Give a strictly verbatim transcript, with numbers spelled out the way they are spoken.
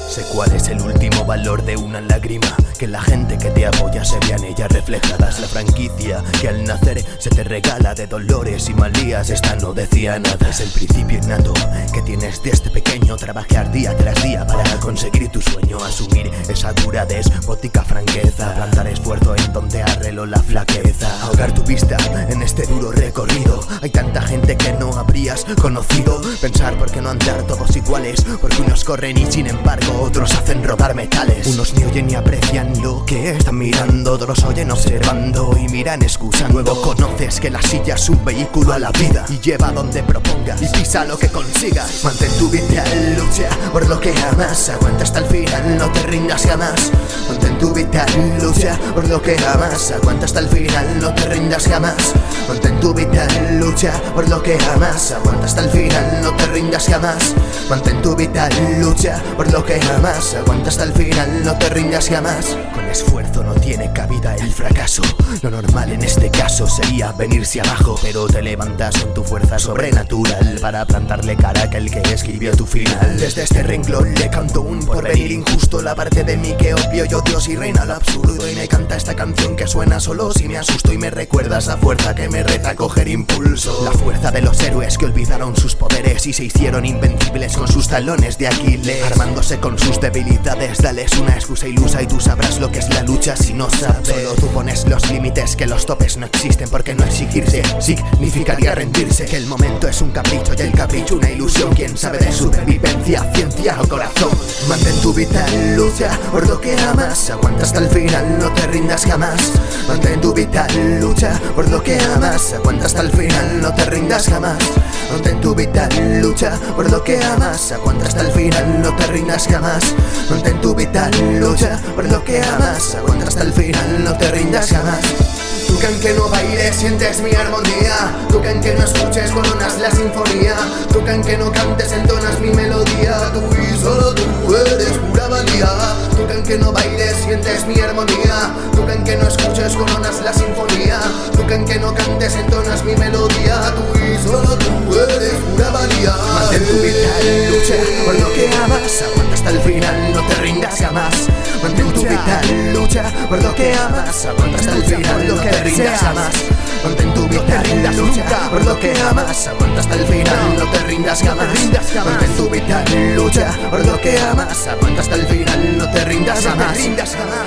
Sé cuál es el último valor de una lágrima, que la gente que te apoya se vea en ella reflejada. Es la franquicia que al nacer se te regala de dolores y malías. Esta no decía nada, es el principio innato que tienes desde pequeño. Trabajar día tras día para conseguir tu sueño, asumir esa dura despótica franqueza, plantar esfuerzo en donde arregló la flaqueza, ahogar tu vista en este duro recorrido. Hay tanta gente que no habrías conocido, pensar por qué no andar todos iguales, porque unos corren y sin embargo otros hacen rodar metales. Unos ni oyen ni aprecian lo que están mirando, otros oyen observando y miran excusando. Luego conoces que la silla es un vehículo a la vida y lleva donde propongas y pisa lo que consigas. Mantén tu vida, lucha por lo que amas, aguanta hasta el final, no te rindas jamás. Mantén tu vida, lucha por lo que amas, aguanta hasta el final, no te rindas jamás. Mantén tu vida, lucha por lo que amas, aguanta hasta el final, no te rindas jamás. Mantén tu vida, lucha por lo que amas, aguanta hasta el final, no te rindas jamás. Con esfuerzo no tiene cabida el fracaso, lo normal en este caso sería venirse abajo, pero te levantas con tu fuerza sobrenatural para plantarle cara a aquel que escribió tu final. Desde este renglón le canto un porvenir injusto, la parte de mí que obvio yo Dios y reina lo absurdo, y me canta esta canción que suena solo si me asusto y me recuerda esa fuerza que me reta a coger impulso. La fuerza de los héroes que olvidaron sus poderes y se hicieron invencibles con sus talones de Aquiles, armándose con sus debilidades. Dales una excusa ilusa y tú sabrás lo que es la lucha si no sabes. Solo tú pones los límites, que los topes no existen, porque no exigirse significaría rendirse, que el momento es un capricho y el capricho una ilusión. Quién sabe de supervivencia, ciencia o corazón. Mantén tu vida, lucha por lo que amas, aguanta hasta el final, no te rindas jamás. Mantén tu vida, lucha por lo que amas, aguanta hasta el final, no te rindas jamás. Mantén tu vida, lucha por lo que amas, aguanta hasta el final, no te rindas jamás. Mantén tu vida, lucha por lo que amas, aguanta hasta el final, no te rindas jamás. Tú que aunque no bailes sientes mi armonía, tú que aunque no escuches coronas la sinfonía, tú que aunque no cantes entonas mi melodía, tú y solo tú eres pura valía. Tú que aunque no bailes sientes mi armonía, tú que aunque no escuches coronas la sinfonía, tú que aunque no cantes entonas mi melodía, tú y solo tú eres pura valía. Mantén tu vida, lucha por lo que amas, aguanta hasta el final, no te rindas jamás. Mantén tu vida, lucha por lo que amas, aguanta hasta el final, no te rindas jamás. Mantén tu vida, lucha por lo que amas, aguanta hasta el final, no te rindas jamás. Mantén tu vida, lucha por lo que amas, aguanta hasta el final, no te rindas jamás.